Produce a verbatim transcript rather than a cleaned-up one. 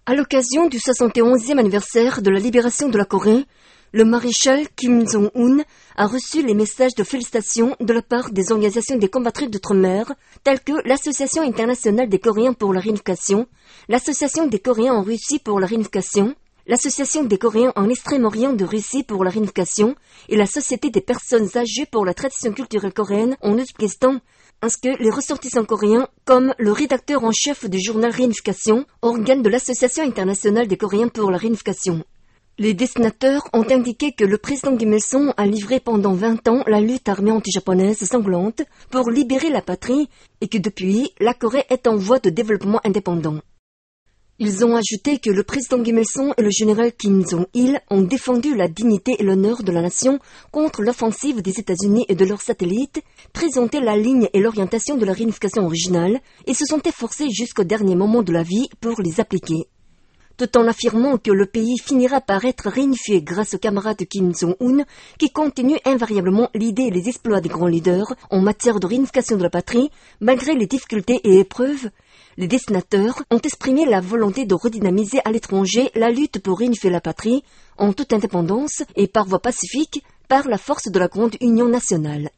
À l'occasion du soixante et onzième anniversaire de la libération de la Corée, le maréchal Kim Jong-un a reçu les messages de félicitations de la part des organisations des compatriotes d'outre-mer, telles que l'Association internationale des Coréens pour la réunification, l'Association des Coréens en Russie pour la réunification, l'Association des Coréens en Extrême-Orient de Russie pour la réunification et la Société des personnes âgées pour la tradition culturelle coréenne en Ouzbékistan, ainsi que les ressortissants coréens comme le rédacteur en chef du journal Réunification, organe de l'Association internationale des Coréens pour la réunification. Les dessinateurs ont indiqué que le président Kim Il-sung a livré pendant vingt ans la lutte armée anti-japonaise sanglante pour libérer la patrie et que depuis, la Corée est en voie de développement indépendant. Ils ont ajouté que le président Kim Il-sung et le général Kim Jong-il ont défendu la dignité et l'honneur de la nation contre l'offensive des États-Unis et de leurs satellites, présenté la ligne et l'orientation de la réunification originale et se sont efforcés jusqu'au dernier moment de la vie pour les appliquer. Tout en affirmant que le pays finira par être réunifié grâce aux camarades de Kim Jong-un, qui continuent invariablement l'idée et les exploits des grands leaders en matière de réunification de la patrie, malgré les difficultés et épreuves, les dessinateurs ont exprimé la volonté de redynamiser à l'étranger la lutte pour réunifier la patrie, en toute indépendance et par voie pacifique, par la force de la grande union nationale.